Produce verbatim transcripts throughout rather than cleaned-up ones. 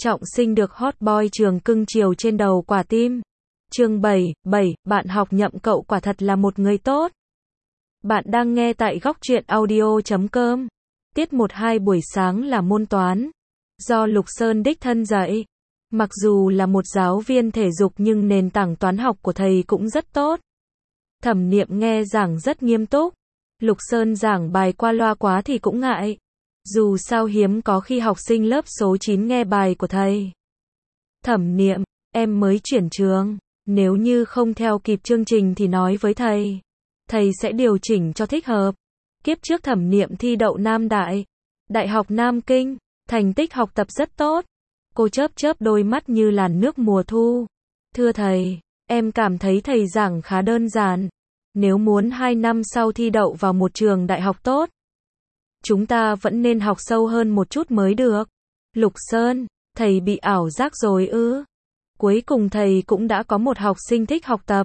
Trọng sinh được hot boy trường cưng chiều trên đầu quả tim. Chương bảy, bảy, bạn học Nhậm cậu quả thật là một người tốt. Bạn đang nghe tại góc truyện audio chấm com. Tiết một hai buổi sáng là môn toán. Do Lục Sơn đích thân dạy. Mặc dù là một giáo viên thể dục nhưng nền tảng toán học của thầy cũng rất tốt. Thẩm Niệm nghe giảng rất nghiêm túc. Lục Sơn giảng bài qua loa quá thì cũng ngại. Dù sao hiếm có khi học sinh lớp số chín nghe bài của thầy. Thẩm Niệm, em mới chuyển trường. Nếu như không theo kịp chương trình thì nói với thầy. Thầy sẽ điều chỉnh cho thích hợp. Kiếp trước Thẩm Niệm thi đậu Nam Đại. Đại học Nam Kinh. Thành tích học tập rất tốt. Cô chớp chớp đôi mắt như làn nước mùa thu. Thưa thầy, em cảm thấy thầy giảng khá đơn giản. Nếu muốn hai năm sau thi đậu vào một trường đại học tốt, chúng ta vẫn nên học sâu hơn một chút mới được. Lục Sơn, thầy bị ảo giác rồi ư? Cuối cùng thầy cũng đã có một học sinh thích học tập.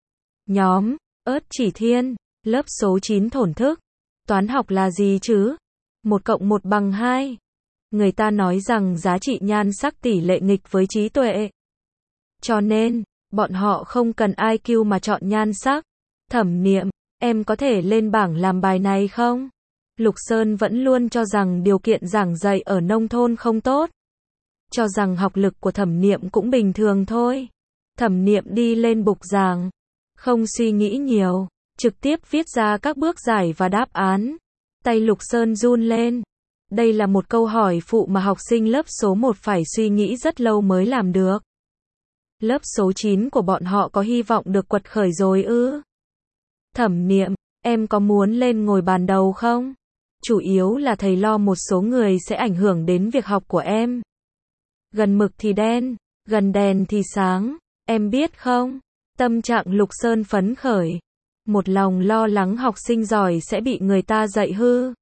Nhóm, ớt chỉ thiên, lớp số chín thổn thức. Toán học là gì chứ? Một cộng một bằng hai. Người ta nói rằng giá trị nhan sắc tỷ lệ nghịch với trí tuệ. Cho nên, bọn họ không cần i kiu mà chọn nhan sắc. Thẩm Niệm, em có thể lên bảng làm bài này không? Lục Sơn vẫn luôn cho rằng điều kiện giảng dạy ở nông thôn không tốt. Cho rằng học lực của Thẩm Niệm cũng bình thường thôi. Thẩm Niệm đi lên bục giảng. Không suy nghĩ nhiều. Trực tiếp viết ra các bước giải và đáp án. Tay Lục Sơn run lên. Đây là một câu hỏi phụ mà học sinh lớp số một phải suy nghĩ rất lâu mới làm được. Lớp số chín của bọn họ có hy vọng được quật khởi rồi ư? Thẩm Niệm, em có muốn lên ngồi bàn đầu không? Chủ yếu là thầy lo một số người sẽ ảnh hưởng đến việc học của em. Gần mực thì đen, gần đèn thì sáng, em biết không? Tâm trạng Lục Sơn phấn khởi. Một lòng lo lắng học sinh giỏi sẽ bị người ta dạy hư.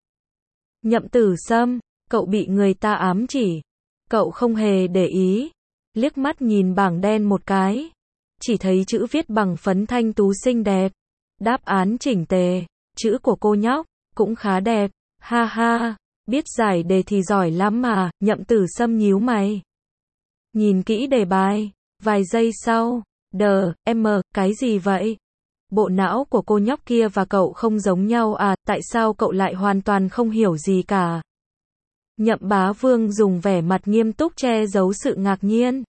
Nhậm Tử Sâm, cậu bị người ta ám chỉ. Cậu không hề để ý. Liếc mắt nhìn bảng đen một cái. Chỉ thấy chữ viết bằng phấn thanh tú xinh đẹp. Đáp án chỉnh tề. Chữ của cô nhóc cũng khá đẹp. Ha ha, biết giải đề thì giỏi lắm mà. Nhậm Tử Sâm nhíu mày. Nhìn kỹ đề bài. Vài giây sau. Đờ, em, cái gì vậy? Bộ não của cô nhóc kia và cậu không giống nhau à, tại sao cậu lại hoàn toàn không hiểu gì cả? Nhậm Bá Vương dùng vẻ mặt nghiêm túc che giấu sự ngạc nhiên.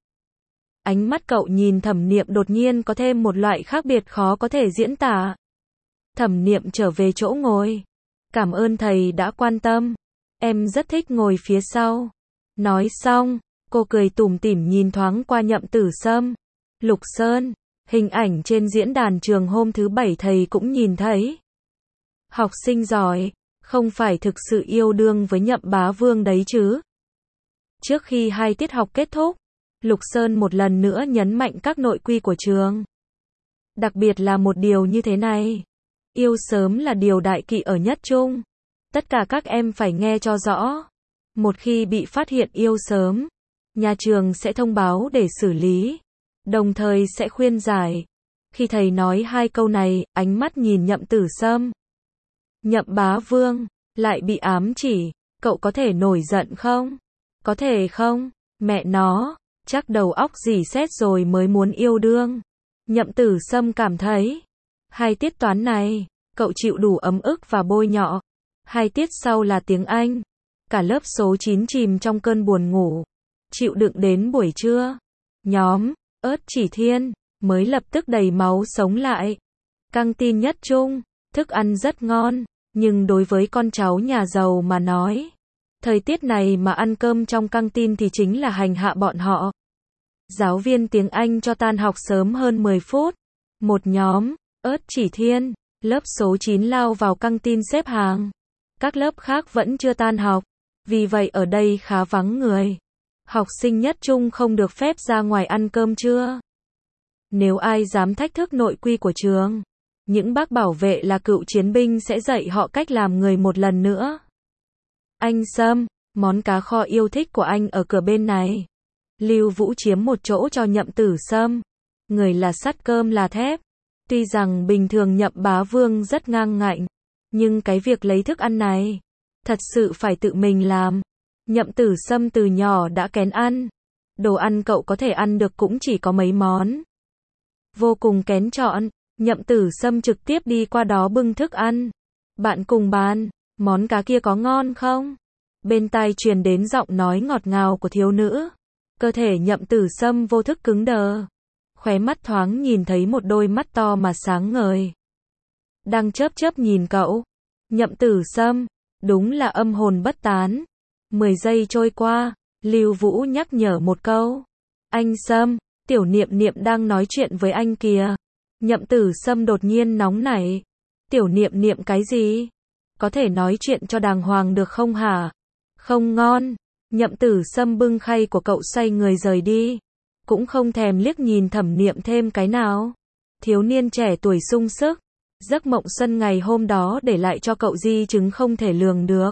Ánh mắt cậu nhìn Thẩm Niệm đột nhiên có thêm một loại khác biệt khó có thể diễn tả. Thẩm Niệm trở về chỗ ngồi. Cảm ơn thầy đã quan tâm. Em rất thích ngồi phía sau. Nói xong, cô cười tủm tỉm nhìn thoáng qua Nhậm Tử Sâm. Lục Sơn, hình ảnh trên diễn đàn trường hôm thứ bảy thầy cũng nhìn thấy. Học sinh giỏi, không phải thực sự yêu đương với Nhậm Bá Vương đấy chứ. Trước khi hai tiết học kết thúc, Lục Sơn một lần nữa nhấn mạnh các nội quy của trường. Đặc biệt là một điều như thế này. Yêu sớm là điều đại kỵ ở nhất trung. Tất cả các em phải nghe cho rõ. Một khi bị phát hiện yêu sớm, nhà trường sẽ thông báo để xử lý. Đồng thời sẽ khuyên giải. Khi thầy nói hai câu này, ánh mắt nhìn Nhậm Tử Sâm. Nhậm Bá Vương, lại bị ám chỉ. Cậu có thể nổi giận không? Có thể không? Mẹ nó, chắc đầu óc dỉ sét rồi mới muốn yêu đương. Nhậm Tử Sâm cảm thấy. Hai tiết toán này, cậu chịu đủ ấm ức và bôi nhọ. Hai tiết sau là tiếng Anh. Cả lớp số chín chìm trong cơn buồn ngủ. Chịu đựng đến buổi trưa. Nhóm, ớt chỉ thiên, mới lập tức đầy máu sống lại. Căng tin nhất trung, thức ăn rất ngon, nhưng đối với con cháu nhà giàu mà nói, thời tiết này mà ăn cơm trong căng tin thì chính là hành hạ bọn họ. Giáo viên tiếng Anh cho tan học sớm hơn mười phút. Một nhóm, ớt chỉ thiên, lớp số chín lao vào căng tin xếp hàng. Các lớp khác vẫn chưa tan học, vì vậy ở đây khá vắng người. Học sinh nhất trung không được phép ra ngoài ăn cơm trưa. Nếu ai dám thách thức nội quy của trường, những bác bảo vệ là cựu chiến binh sẽ dạy họ cách làm người một lần nữa. Anh Sâm, món cá kho yêu thích của anh ở cửa bên này. Lưu Vũ chiếm một chỗ cho Nhậm Tử Sâm. Người là sắt cơm là thép. Tuy rằng bình thường Nhậm Bá Vương rất ngang ngạnh, nhưng cái việc lấy thức ăn này, thật sự phải tự mình làm. Nhậm Tử Sâm từ nhỏ đã kén ăn, Đồ ăn cậu có thể ăn được cũng chỉ có mấy món. Vô cùng kén chọn, Nhậm Tử Sâm trực tiếp đi qua đó bưng thức ăn. Bạn cùng bàn, món cá kia có ngon không? Bên tai truyền đến giọng nói ngọt ngào của thiếu nữ. Cơ thể Nhậm Tử Sâm vô thức cứng đờ. Khóe mắt thoáng nhìn thấy một đôi mắt to mà sáng ngời. Đang chớp chớp nhìn cậu. Nhậm Tử Sâm, đúng là âm hồn bất tán. Mười giây trôi qua, Lưu Vũ nhắc nhở một câu. Anh Sâm, Tiểu Niệm Niệm đang nói chuyện với anh kìa. Nhậm Tử Sâm đột nhiên nóng nảy. Tiểu Niệm Niệm cái gì? Có thể nói chuyện cho đàng hoàng được không hả? Không ngon. Nhậm Tử Sâm bưng khay của cậu xoay người rời đi. Cũng không thèm liếc nhìn Thẩm Niệm thêm cái nào. Thiếu niên trẻ tuổi sung sức. Giấc mộng xuân ngày hôm đó để lại cho cậu di chứng không thể lường được.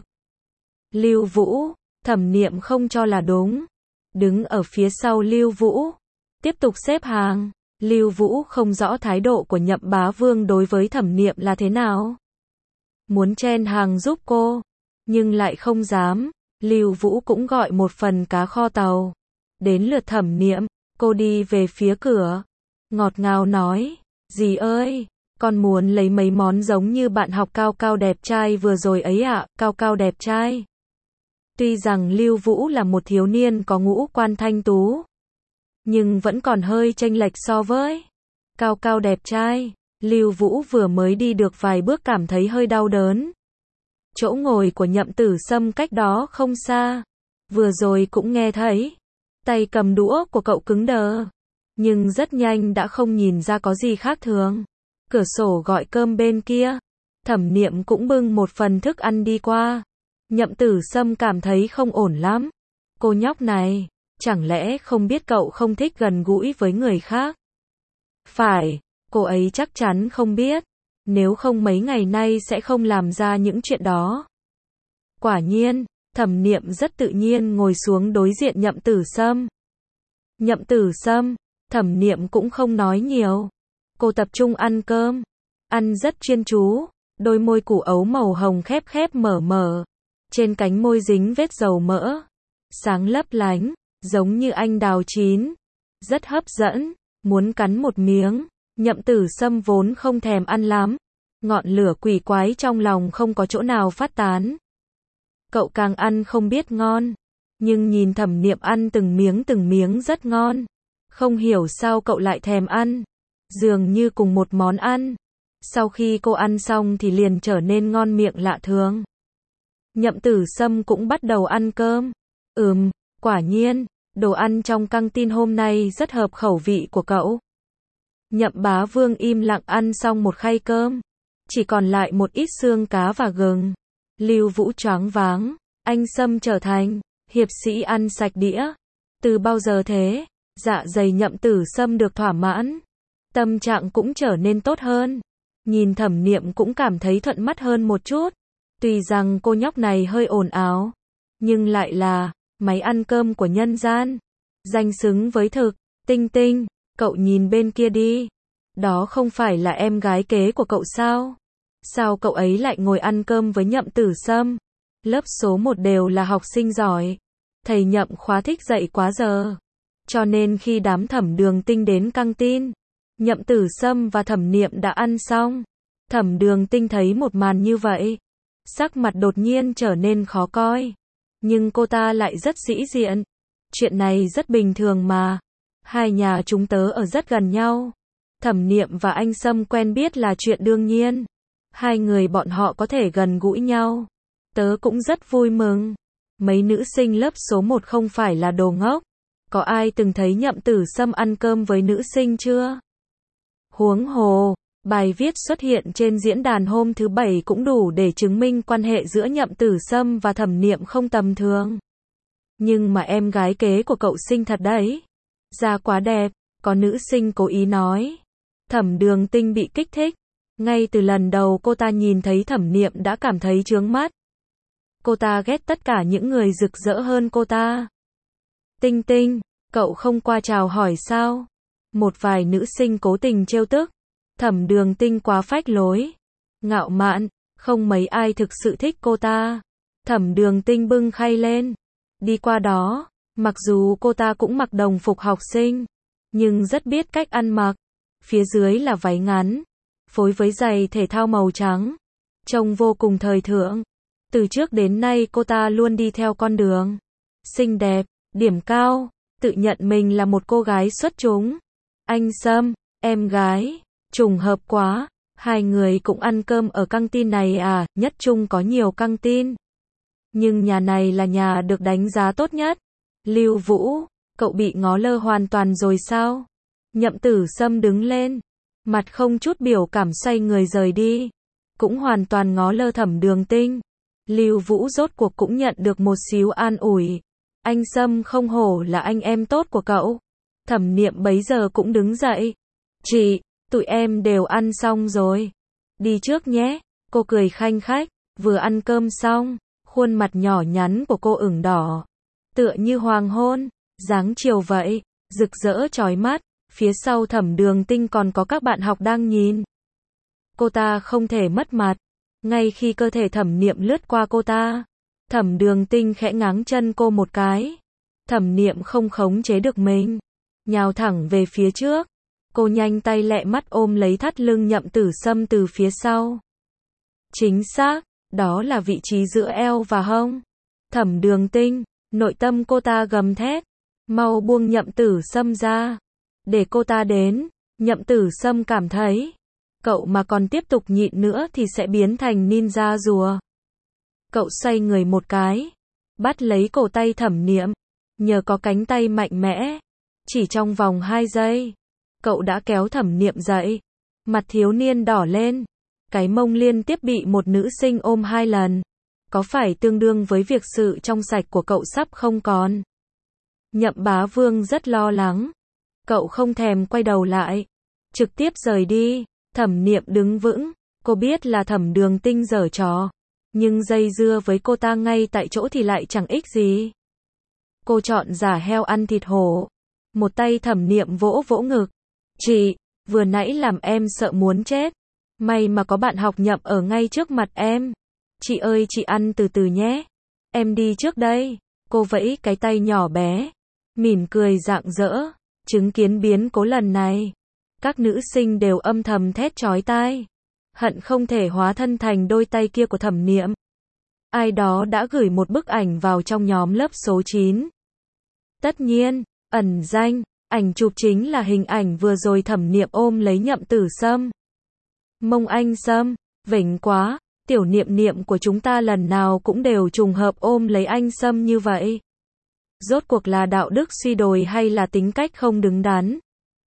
Lưu Vũ, Thẩm Niệm không cho là đúng. Đứng ở phía sau Lưu Vũ. Tiếp tục xếp hàng. Lưu Vũ không rõ thái độ của Nhậm Bá Vương đối với Thẩm Niệm là thế nào. Muốn chen hàng giúp cô. Nhưng lại không dám. Lưu Vũ cũng gọi một phần cá kho tàu. Đến lượt Thẩm Niệm, cô đi về phía cửa. Ngọt ngào nói. Dì ơi, con muốn lấy mấy món giống như bạn học Cao Cao đẹp trai vừa rồi ấy ạ, à, Cao Cao đẹp trai. Tuy rằng Lưu Vũ là một thiếu niên có ngũ quan thanh tú. Nhưng vẫn còn hơi chênh lệch so với Cao Cao đẹp trai. Lưu Vũ vừa mới đi được vài bước cảm thấy hơi đau đớn. Chỗ ngồi của Nhậm Tử Sâm cách đó không xa. Vừa rồi cũng nghe thấy. Tay cầm đũa của cậu cứng đờ. Nhưng rất nhanh đã không nhìn ra có gì khác thường. Cửa sổ gọi cơm bên kia. Thẩm Niệm cũng bưng một phần thức ăn đi qua. Nhậm Tử Sâm cảm thấy không ổn lắm. Cô nhóc này, chẳng lẽ không biết cậu không thích gần gũi với người khác? Phải, cô ấy chắc chắn không biết. Nếu không mấy ngày nay sẽ không làm ra những chuyện đó. Quả nhiên, Thẩm Niệm rất tự nhiên ngồi xuống đối diện Nhậm Tử Sâm. Nhậm Tử Sâm, Thẩm Niệm cũng không nói nhiều. Cô tập trung ăn cơm. Ăn rất chuyên chú. Đôi môi củ ấu màu hồng khép khép mở mở. Trên cánh môi dính vết dầu mỡ. Sáng lấp lánh, giống như anh đào chín. Rất hấp dẫn, muốn cắn một miếng. Nhậm Tử Sâm vốn không thèm ăn lắm. Ngọn lửa quỷ quái trong lòng không có chỗ nào phát tán. Cậu càng ăn không biết ngon. Nhưng nhìn Thẩm Niệm ăn từng miếng từng miếng rất ngon. Không hiểu sao cậu lại thèm ăn. Dường như cùng một món ăn. Sau khi cô ăn xong thì liền trở nên ngon miệng lạ thường. Nhậm Tử Sâm cũng bắt đầu ăn cơm. Ừm, quả nhiên, đồ ăn trong căng tin hôm nay rất hợp khẩu vị của cậu. Nhậm Bá Vương im lặng ăn xong một khay cơm. Chỉ còn lại một ít xương cá và gừng. Lưu Vũ choáng váng. Anh Sâm trở thành hiệp sĩ ăn sạch đĩa. Từ bao giờ thế? Dạ dày Nhậm Tử Sâm được thỏa mãn. Tâm trạng cũng trở nên tốt hơn. Nhìn Thẩm Niệm cũng cảm thấy thuận mắt hơn một chút. Tuy rằng cô nhóc này hơi ồn ào. Nhưng lại là máy ăn cơm của nhân gian. Danh xứng với thực. Tinh Tinh, cậu nhìn bên kia đi. Đó không phải là em gái kế của cậu sao? Sao cậu ấy lại ngồi ăn cơm với Nhậm Tử Sâm? Lớp số một đều là học sinh giỏi. Thầy Nhậm khóa thích dạy quá giờ. Cho nên khi đám Thẩm Đường Tinh đến căng tin, Nhậm Tử Sâm và Thẩm Niệm đã ăn xong. Thẩm Đường Tinh thấy một màn như vậy. Sắc mặt đột nhiên trở nên khó coi. Nhưng cô ta lại rất sĩ diện. Chuyện này rất bình thường mà. Hai nhà chúng tớ ở rất gần nhau. Thẩm Niệm và anh Sâm quen biết là chuyện đương nhiên. Hai người bọn họ có thể gần gũi nhau. Tớ cũng rất vui mừng. Mấy nữ sinh lớp số một không phải là đồ ngốc. Có ai từng thấy Nhậm Tử Sâm ăn cơm với nữ sinh chưa? Huống hồ, bài viết xuất hiện trên diễn đàn hôm thứ Bảy cũng đủ để chứng minh quan hệ giữa Nhậm Tử Sâm và Thẩm Niệm không tầm thường. Nhưng mà em gái kế của cậu xinh thật đấy. Da quá đẹp, có nữ sinh cố ý nói. Thẩm Đường Tinh bị kích thích. Ngay từ lần đầu cô ta nhìn thấy Thẩm Niệm đã cảm thấy chướng mắt. Cô ta ghét tất cả những người rực rỡ hơn cô ta. Tinh Tinh, cậu không qua chào hỏi sao? Một vài nữ sinh cố tình trêu tức. Thẩm Đường Tinh quá phách lối, ngạo mạn, không mấy ai thực sự thích cô ta. Thẩm Đường Tinh bưng khay lên, đi qua đó, Mặc dù cô ta cũng mặc đồng phục học sinh, nhưng rất biết cách ăn mặc. Phía dưới là váy ngắn, phối với giày thể thao màu trắng, trông vô cùng thời thượng. Từ trước đến nay cô ta luôn đi theo con đường xinh đẹp, điểm cao, tự nhận mình là một cô gái xuất chúng. Anh Sâm, em gái, trùng hợp quá, hai người cũng ăn cơm ở căng tin này à, Nhất Trung có nhiều căng tin. Nhưng nhà này là nhà được đánh giá tốt nhất. Lưu Vũ, cậu bị ngó lơ hoàn toàn rồi sao? Nhậm Tử Sâm đứng lên, mặt không chút biểu cảm xoay người rời đi, cũng hoàn toàn ngó lơ Thẩm Đường Tinh. Lưu Vũ rốt cuộc cũng nhận được một xíu an ủi. Anh Sâm không hổ là anh em tốt của cậu. Thẩm Niệm bấy giờ cũng đứng dậy. Chị, tụi em đều ăn xong rồi. Đi trước nhé. Cô cười khanh khách, vừa ăn cơm xong, khuôn mặt nhỏ nhắn của cô ửng đỏ, tựa như hoàng hôn, dáng chiều vậy, rực rỡ chói mắt. Phía sau Thẩm Đường Tinh còn có các bạn học đang nhìn. Cô ta không thể mất mặt. Ngay khi cơ thể Thẩm Niệm lướt qua cô ta, Thẩm Đường Tinh khẽ ngáng chân cô một cái. Thẩm Niệm không khống chế được mình, nhào thẳng về phía trước. Cô nhanh tay lẹ mắt ôm lấy thắt lưng Nhậm Tử Sâm từ phía sau. Chính xác, đó là vị trí giữa eo và hông. Thẩm Đường Tinh, nội tâm cô ta gầm thét, mau buông Nhậm Tử Sâm ra, để cô ta đến. Nhậm Tử Sâm cảm thấy, cậu mà còn tiếp tục nhịn nữa thì sẽ biến thành ninja rùa. Cậu xoay người một cái, bắt lấy cổ tay Thẩm Niệm, nhờ có cánh tay mạnh mẽ, chỉ trong vòng hai giây, cậu đã kéo Thẩm Niệm dậy. Mặt thiếu niên đỏ lên, cái mông liên tiếp bị một nữ sinh ôm hai lần. Có phải tương đương với việc sự trong sạch của cậu sắp không còn? Nhậm Bá Vương rất lo lắng. Cậu không thèm quay đầu lại, trực tiếp rời đi. Thẩm Niệm đứng vững, cô biết là Thẩm Đường Tinh giở trò, nhưng dây dưa với cô ta ngay tại chỗ thì lại chẳng ích gì. Cô chọn giả heo ăn thịt hổ. Một tay Thẩm Niệm vỗ vỗ ngực. Chị, vừa nãy làm em sợ muốn chết. May mà có bạn học Nhậm ở ngay trước mặt em. Chị ơi, chị ăn từ từ nhé. Em đi trước đây. Cô vẫy cái tay nhỏ bé, mỉm cười rạng rỡ. Chứng kiến biến cố lần này, các nữ sinh đều âm thầm thét chói tai, hận không thể hóa thân thành đôi tay kia của Thẩm Niệm. Ai đó đã gửi một bức ảnh vào trong nhóm lớp số chín. Tất nhiên, ẩn danh, ảnh chụp chính là hình ảnh vừa rồi Thẩm Niệm ôm lấy Nhậm Tử Sâm. Mông anh Sâm, vỉnh quá, tiểu Niệm Niệm của chúng ta lần nào cũng đều trùng hợp ôm lấy anh Sâm như vậy. Rốt cuộc là đạo đức suy đồi hay là tính cách không đứng đắn?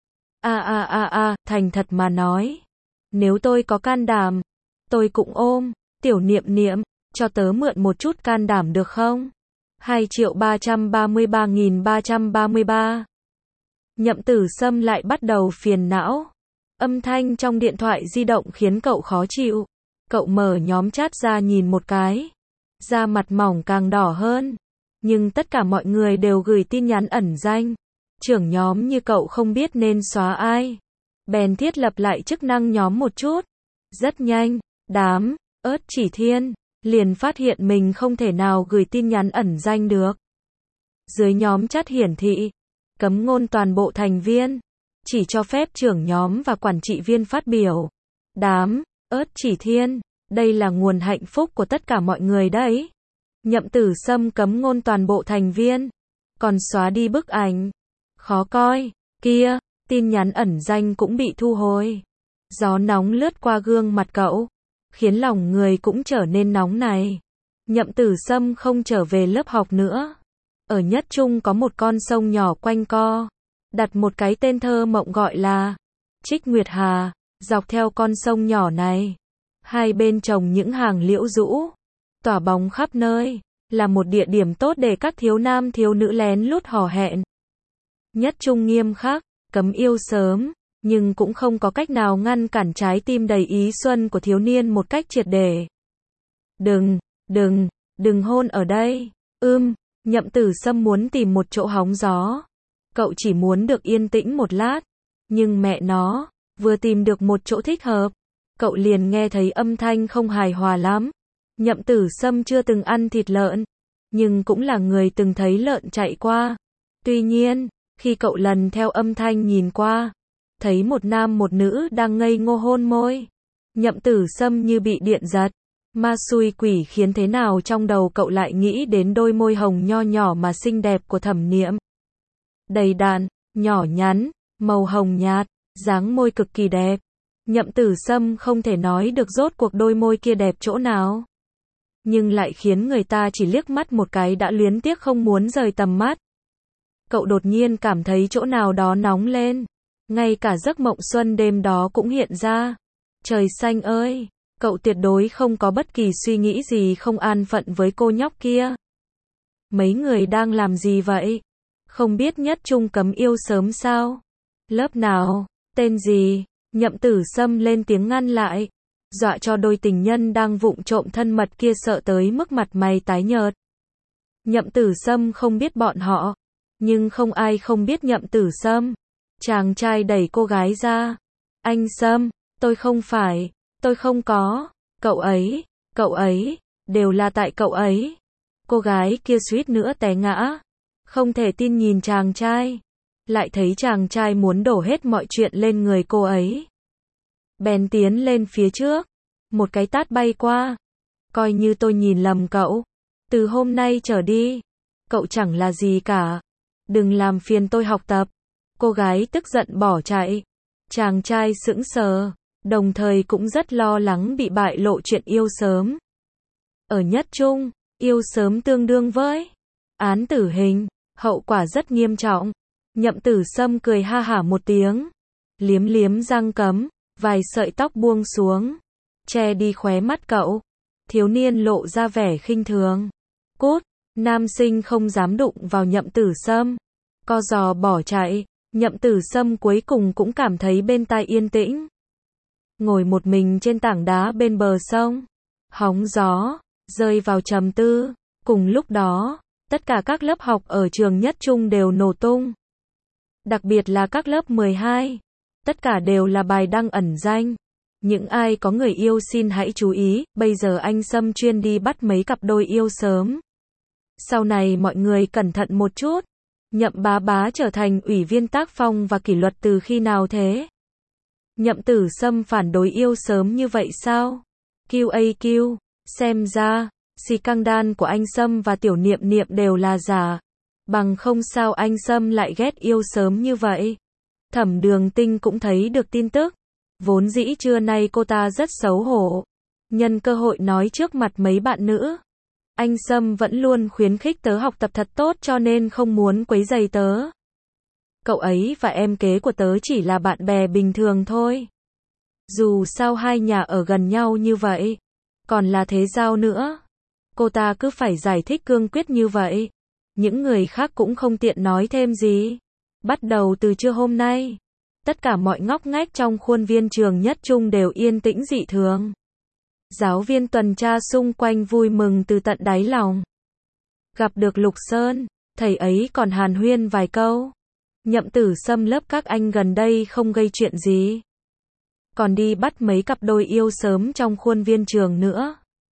A a a a, thành thật mà nói, nếu tôi có can đảm, tôi cũng ôm. Tiểu Niệm Niệm, cho tớ mượn một chút can đảm được không? hai triệu ba trăm ba mươi ba nghìn ba trăm ba mươi ba. Nhậm Tử Sâm lại bắt đầu phiền não. Âm thanh trong điện thoại di động khiến cậu khó chịu. Cậu mở nhóm chat ra nhìn một cái, da mặt mỏng càng đỏ hơn. Nhưng tất cả mọi người đều gửi tin nhắn ẩn danh. Trưởng nhóm như cậu không biết nên xóa ai, bèn thiết lập lại chức năng nhóm một chút. Rất nhanh, đám ớt chỉ thiên liền phát hiện mình không thể nào gửi tin nhắn ẩn danh được. Dưới nhóm chat hiển thị, cấm ngôn toàn bộ thành viên, chỉ cho phép trưởng nhóm và quản trị viên phát biểu. Đám ớt chỉ thiên, đây là nguồn hạnh phúc của tất cả mọi người đấy. Nhậm Tử Sâm cấm ngôn toàn bộ thành viên, còn xóa đi bức ảnh khó coi kia. Tin nhắn ẩn danh cũng bị thu hồi. Gió nóng lướt qua gương mặt cậu, khiến lòng người cũng trở nên nóng này. Nhậm Tử Sâm không trở về lớp học nữa. Ở Nhất Trung có một con sông nhỏ quanh co, đặt một cái tên thơ mộng gọi là Trích Nguyệt Hà. Dọc theo con sông nhỏ này, hai bên trồng những hàng liễu rũ, tỏa bóng khắp nơi, là một địa điểm tốt để các thiếu nam thiếu nữ lén lút hò hẹn. Nhất Trung nghiêm khắc, cấm yêu sớm, nhưng cũng không có cách nào ngăn cản trái tim đầy ý xuân của thiếu niên một cách triệt để. Đừng, đừng, đừng hôn ở đây. Ưm, Nhậm Tử Sâm muốn tìm một chỗ hóng gió. Cậu chỉ muốn được yên tĩnh một lát. Nhưng mẹ nó, vừa tìm được một chỗ thích hợp, cậu liền nghe thấy âm thanh không hài hòa lắm. Nhậm Tử Sâm chưa từng ăn thịt lợn, nhưng cũng là người từng thấy lợn chạy qua. Tuy nhiên, khi cậu lần theo âm thanh nhìn qua, thấy một nam một nữ đang ngây ngô hôn môi. Nhậm Tử Sâm như bị điện giật. Ma xui quỷ khiến thế nào trong đầu cậu lại nghĩ đến đôi môi hồng nho nhỏ mà xinh đẹp của Thẩm Niệm. Đầy đặn, nhỏ nhắn, màu hồng nhạt, dáng môi cực kỳ đẹp. Nhậm Tử Sâm không thể nói được rốt cuộc đôi môi kia đẹp chỗ nào, nhưng lại khiến người ta chỉ liếc mắt một cái đã luyến tiếc không muốn rời tầm mắt. Cậu đột nhiên cảm thấy chỗ nào đó nóng lên, ngay cả giấc mộng xuân đêm đó cũng hiện ra. Trời xanh ơi, cậu tuyệt đối không có bất kỳ suy nghĩ gì không an phận với cô nhóc kia. Mấy người đang làm gì vậy? Không biết nhất trung cấm yêu sớm sao? Lớp nào? Tên gì? Nhậm Tử Sâm lên tiếng ngăn lại, dọa cho đôi tình nhân đang vụng trộm thân mật kia sợ tới mức mặt mày tái nhợt. Nhậm Tử Sâm không biết bọn họ, nhưng không ai không biết Nhậm Tử Sâm. Chàng trai đẩy cô gái ra. Anh Sâm, tôi không phải, tôi không có, cậu ấy, cậu ấy, đều là tại cậu ấy. Cô gái kia suýt nữa té ngã, không thể tin nhìn chàng trai, lại thấy chàng trai muốn đổ hết mọi chuyện lên người cô ấy. Bèn tiến lên phía trước, một cái tát bay qua. Coi như tôi nhìn lầm cậu, từ hôm nay trở đi, cậu chẳng là gì cả, đừng làm phiền tôi học tập. Cô gái tức giận bỏ chạy. Chàng trai sững sờ, đồng thời cũng rất lo lắng bị bại lộ chuyện yêu sớm. Ở nhất trung, yêu sớm tương đương với án tử hình, hậu quả rất nghiêm trọng. Nhậm Tử Sâm cười ha hả một tiếng, liếm liếm răng cấm, vài sợi tóc buông xuống, che đi khóe mắt cậu. Thiếu niên lộ ra vẻ khinh thường. Cút, nam sinh không dám đụng vào Nhậm Tử Sâm, co giò bỏ chạy. Nhậm Tử Sâm cuối cùng cũng cảm thấy bên tai yên tĩnh. Ngồi một mình trên tảng đá bên bờ sông, hóng gió, rơi vào trầm tư. Cùng lúc đó, tất cả các lớp học ở trường nhất trung đều nổ tung. Đặc biệt là các lớp mười hai. Tất cả đều là bài đăng ẩn danh. Những ai có người yêu xin hãy chú ý, bây giờ anh Sâm chuyên đi bắt mấy cặp đôi yêu sớm. Sau này mọi người cẩn thận một chút. Nhậm bá bá trở thành ủy viên tác phong và kỷ luật từ khi nào thế? Nhậm Tử Sâm phản đối yêu sớm như vậy sao? quy a quy, xem ra, scandal của anh Sâm và Tiểu Niệm Niệm đều là giả. Bằng không sao anh Sâm lại ghét yêu sớm như vậy? Thẩm Đường Tinh cũng thấy được tin tức. Vốn dĩ trưa nay cô ta rất xấu hổ. Nhân cơ hội nói trước mặt mấy bạn nữ. Anh Sâm vẫn luôn khuyến khích tớ học tập thật tốt cho nên không muốn quấy rầy tớ. Cậu ấy và em kế của tớ chỉ là bạn bè bình thường thôi. Dù sao hai nhà ở gần nhau như vậy, còn là thế giao nữa. Cô ta cứ phải giải thích cương quyết như vậy. Những người khác cũng không tiện nói thêm gì. Bắt đầu từ trưa hôm nay, tất cả mọi ngóc ngách trong khuôn viên trường nhất trung đều yên tĩnh dị thường. Giáo viên tuần tra xung quanh vui mừng từ tận đáy lòng. Gặp được Lục Sơn, thầy ấy còn hàn huyên vài câu. Nhậm Tử Sâm lớp các anh gần đây không gây chuyện gì, còn đi bắt mấy cặp đôi yêu sớm trong khuôn viên trường nữa.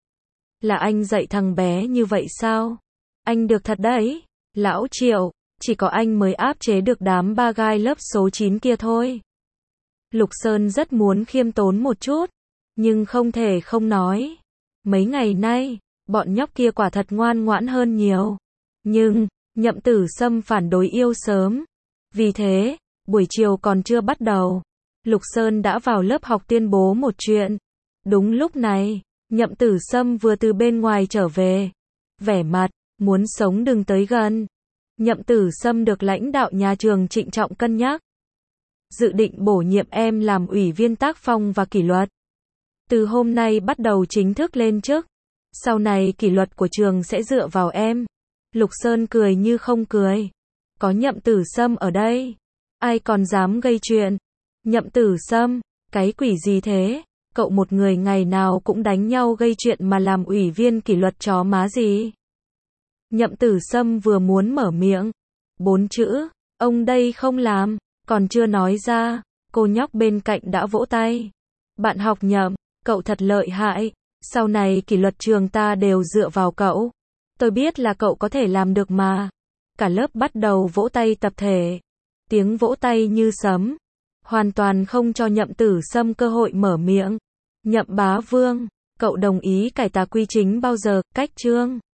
Là anh dạy thằng bé như vậy sao? Anh được thật đấy, lão Triệu, chỉ có anh mới áp chế được đám ba gai lớp số chín kia thôi. Lục Sơn rất muốn khiêm tốn một chút, nhưng không thể không nói. Mấy ngày nay, bọn nhóc kia quả thật ngoan ngoãn hơn nhiều. Nhưng, Nhậm Tử Sâm phản đối yêu sớm. Vì thế, buổi chiều còn chưa bắt đầu, Lục Sơn đã vào lớp học tuyên bố một chuyện. Đúng lúc này, Nhậm Tử Sâm vừa từ bên ngoài trở về. Vẻ mặt, muốn sống đừng tới gần. Nhậm Tử Sâm được lãnh đạo nhà trường trịnh trọng cân nhắc. Dự định bổ nhiệm em làm ủy viên tác phong và kỷ luật. Từ hôm nay bắt đầu chính thức lên chức. Sau này kỷ luật của trường sẽ dựa vào em. Lục Sơn cười như không cười. Có Nhậm Tử Sâm ở đây, ai còn dám gây chuyện? Nhậm Tử Sâm, cái quỷ gì thế? Cậu một người ngày nào cũng đánh nhau gây chuyện mà làm ủy viên kỷ luật chó má gì? Nhậm Tử Sâm vừa muốn mở miệng, bốn chữ, ông đây không làm, còn chưa nói ra, cô nhóc bên cạnh đã vỗ tay. Bạn học Nhậm, cậu thật lợi hại, sau này kỷ luật trường ta đều dựa vào cậu. Tôi biết là cậu có thể làm được mà. Cả lớp bắt đầu vỗ tay tập thể. Tiếng vỗ tay như sấm. Hoàn toàn không cho Nhậm Tử Sâm cơ hội mở miệng. Nhậm bá vương, cậu đồng ý cải tà quy chính bao giờ, cách chương